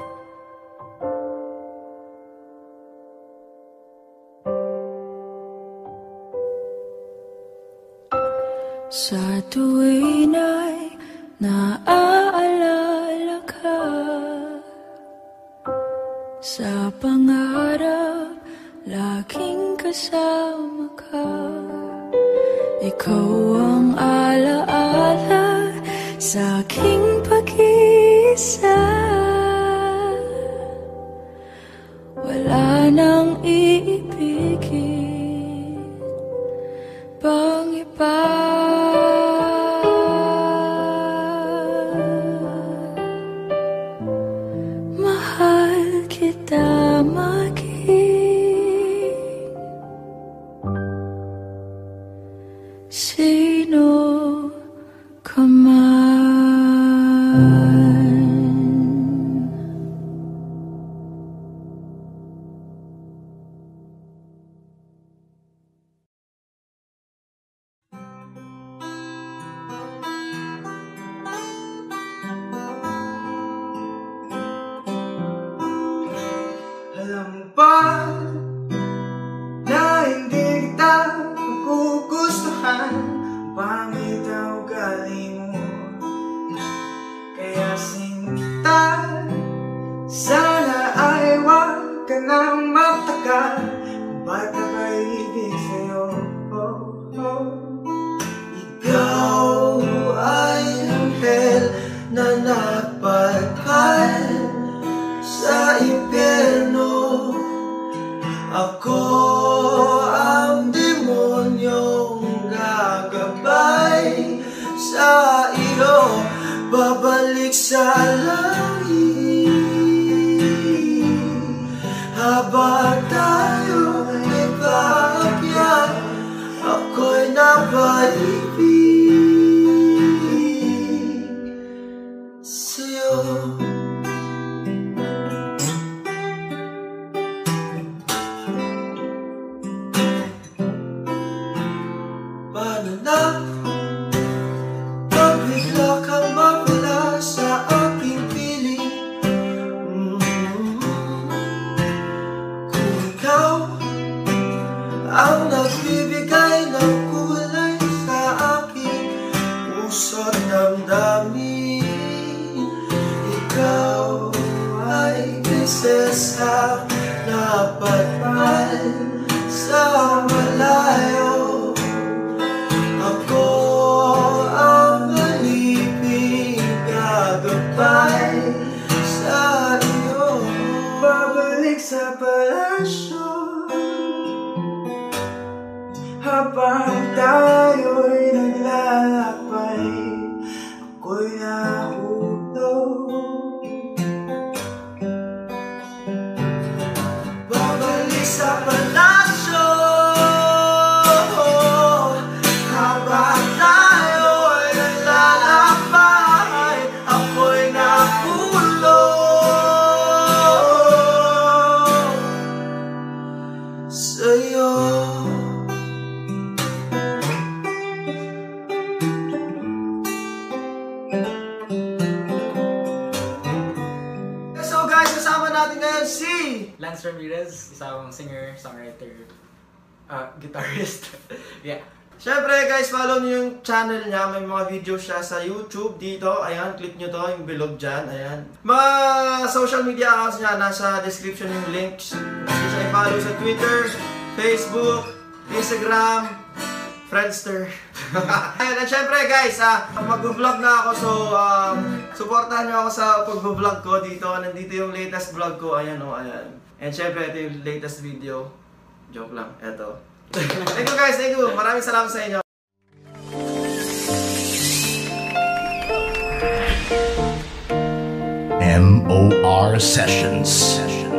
Sa tuwin ay naaalala ka, sa pangarap laging kasama ka. Ikaw ang alaala sa aking pag-iisa. Wala nang iibigin pang iba. Mahal kita maging sino ka man. Alam ba na hindi kita magugustuhan? Pangit ang ugali mo. sa langit. Habang tayo'y paakyat, ako'y napaibig sa'yo. Paano na pag bigla kang mawala sa aking piling? Kung ikaw ang nagbibigay ng kulay sa aking puso't damdamin, ikaw ay isa sa napatmal sa malayo. Ako ang aliping gagabay sa iyo. Babalik sa palasyo habang tayo'y naglalakbay, ako'y nahulog. Babalik sa palasyo habang tayo'y naglalakbay, ako'y nahulog sa'yo. So guys, kasama natin ngayon si Lance Ramirez, isang singer, songwriter, guitarist. Yeah. Siyempre guys, follow niyo yung channel niya. May mga video siya sa YouTube dito. Ayan, click niyo to, yung bilog dyan. Ayan. Mga social media accounts niya, nasa description yung links. Hindi siya i-follow sa Twitter, Facebook, Instagram, Friendster. Ayan, at syempre guys, mag-vlog na ako. So, supportahan niyo ako sa pag-vlog ko dito. Nandito yung latest vlog ko. Ayan o, ayan. And syempre, ito yung latest video. Joke lang, eto. Thank you guys, thank you. Maraming salamat sa inyo. MOR Sessions.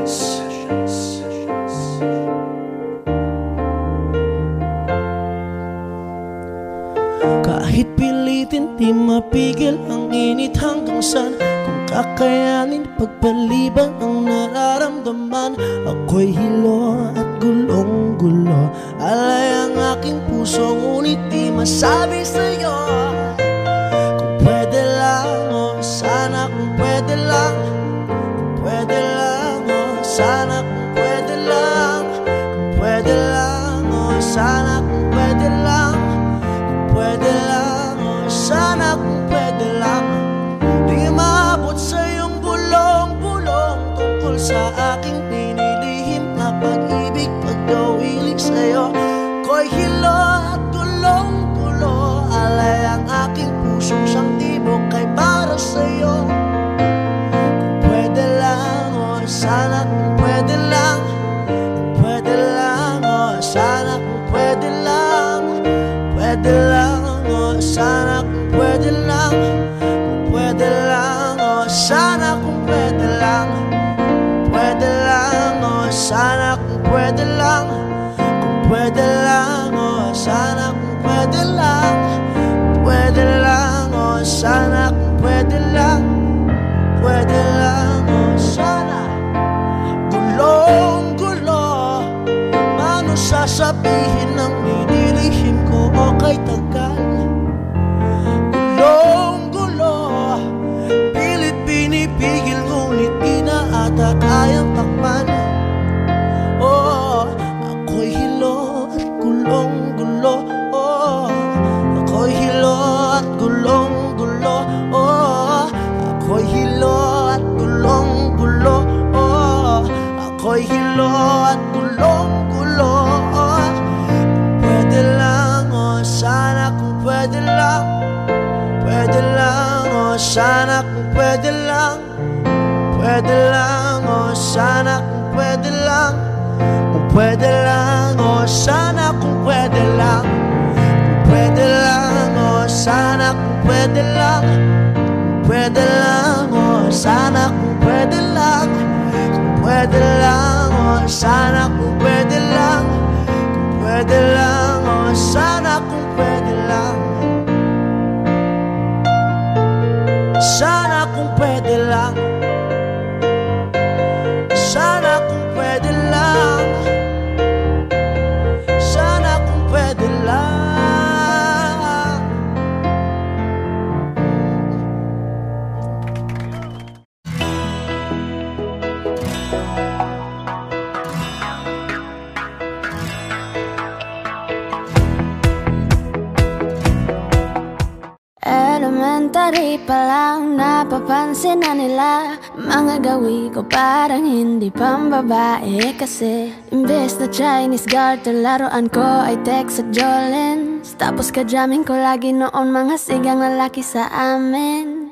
Kahit pilitin, di mapigil ang init hanggang saan. Kung kakayanin, pagpaliban ang nararamdaman. Ako'y hilo at gulong-gulo, alay ang aking puso, ngunit di masabi sa'yo. Kung pwede lang, oh sana kung pwede lang. Kung pwede lang, oh sana kung pwede lang. Kung pwede lang, oh sana kung pwede lang. Kung pwede lang, oh sana kung pwede lang. Di maabot sa iyong bulong-bulong tungkol sa aking pinilihim na pag-ibig, pagkawilig sa'yo. Ko'y hilo at gulong-gulo, alay ang aking pusong siyang tibok ay para sa'yo. Kung pwede lang, oh sana kung pwede lang. Kung pwede lang, oh sana kung pwede lang. Pwede lang, oh sana kung pwede lang. Kung pwede lang, oh sana kung pwede lang. Pwede lang, oh sana kung pwede lang. Kung pwede lang, oh sana kung pwede lang. Pwede lang, oh sana kung pwede lang. Pwede lang, oh sana. Gulong-gulo, paano sasabihin ang nililihim ko o kay tagal? Gulong-gulo, pilit pinipigil ngunit di na ata kayang takpan. Oh, ako'y hilo at gulong-gulo. Oh, ako'y hilo at gulong-gulo. Oh, ako'y hilo at gulong-gulo. Oh, ako'y hilo at gulong-gulo. Oh, pwede lang, oh sana kung pwede lang. Pwede lang, oh sana kung pwede lang. Pwede lang, oh sana kung pwede lang. Kung pwede lang, oh sana kung pwede lang. Kung pwede lang, oh sana kung pwede lang. Kung pwede lang, oh sana kung pwede lang. Kung pwede lang, oh sana kung pwede lang. Kung pwede lang, oh sana kung pwede lang. Sana kung pwede lang. Sana kung pwede lang. Sana kung pwede lang. Elementary pa lang napapansin na nila mga gawi ko parang hindi pambabae. Kasi imbes na Chinese garter laruan ko ay text at Jolens. Tapos ka-jamming ko lagi noon mga sigang lalaki sa amin.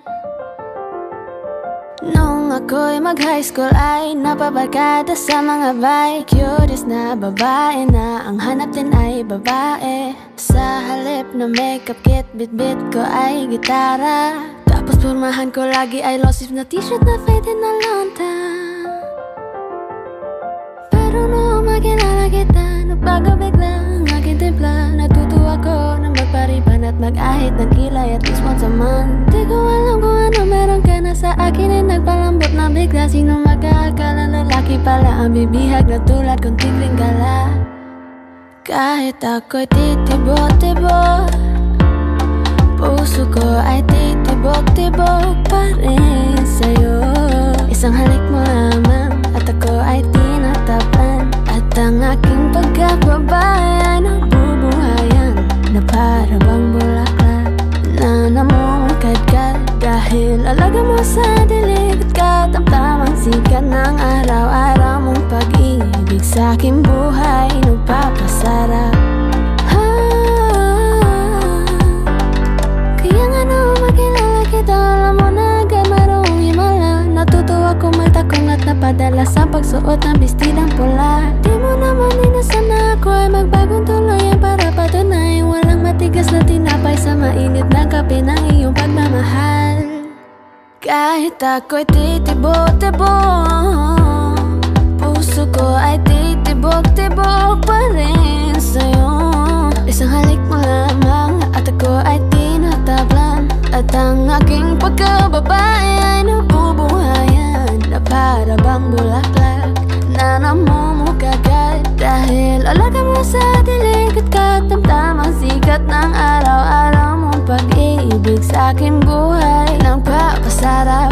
Nung ako'y mag-high school ay napabarkada sa mga bike. Curious na babae na ang hanap din ay babae. Sa halip na makeup kit, bit-bit ko ay gitara. Tapos pormahan ko lagi ay low sleeve na t-shirt na faded na lonta. Pero noong makilala kita, nagbago bigla ang aking timpla. Natutuwa ko na magpariban at mag-ahit ng kilay at least once a month. Di ko alam kung ano meron ka na sa akin ay nagpalambot na bigla. Sino mag-aakala lalaki pala ang bibihag na tulad kong tigling gala. Kahit ako'y titibok-tibok, puso ko ay titibok-tibok pa rin sa'yo. Isang halik mo lamang at ako ay tinatapan. At ang aking pagkababay ay nabubuhayan na para bang bulaklak na namumukadkad. Dahil alaga mo sa dilig at katamtamang sikat ng araw-araw mong pag-ibig sa aking buhay nagpapasarap. Kaya nga nung makilala kita, alam mo na agad marunong himala. Natutuwa kong magtakong at napadala sa pagsuot ng bestidang pula. Di mo naman inasan na ako ay magbagong tuluyan para patunay walang matigas na tinapay sa mainit na kape ng iyong pagmamahal. Kahit ako'y titibok-tibok, puso ko ay titibok-tibok pa rin sa'yo. Isang halik mo lamang at ako ay tinatablan. At ang aking pagkababay ay nabubuhayan na para bang bulaklak na namumukagad. Dahil alaga mo sa dilig at katamtamang sikat ng araw-araw mong pag-ibig sa aking buhay nagpapasarap.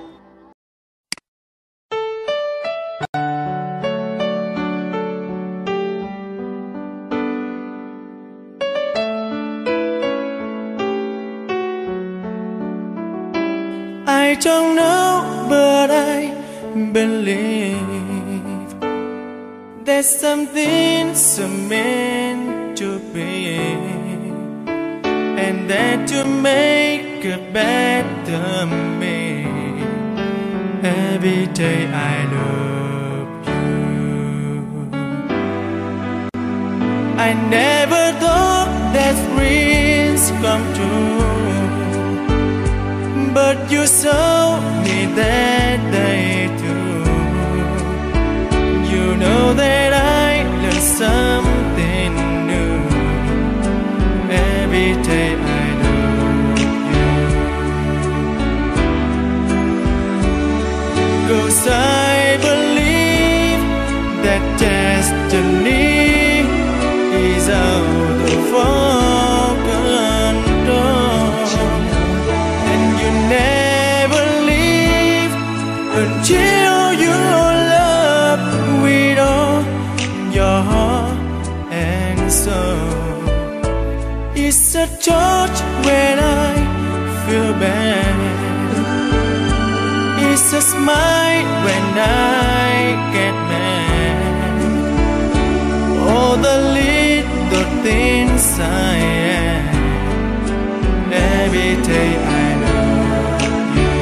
I don't know, but I believe there's something so meant to be, and that to make a better me. Every day I love you. I never thought that dreams come true, but you showed me that they do. You know that I learned something new. Every day I love you. 'Cause I believe that destiny is out of our control, and you never leave until you love with all your heart and soul. It's a touch when I feel bad, it's a smile when I get mad. All the little things I am, every day I love you.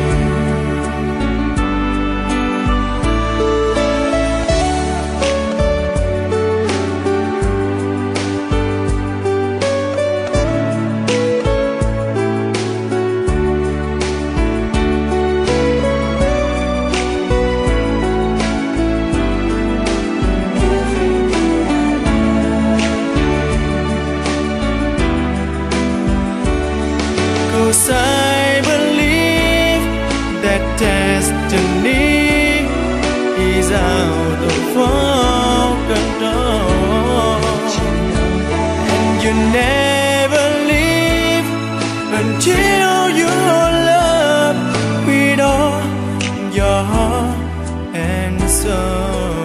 you never leave until you love with all your heart and soul.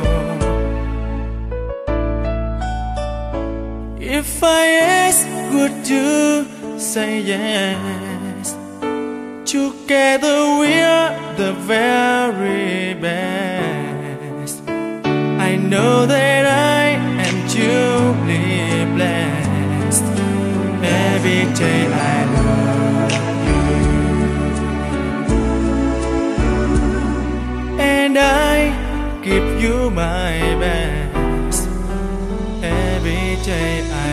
If I ask, would you say yes? Together we're the very best. I know that I am truly blessed. Every day I love you, and I give you my best. Every day I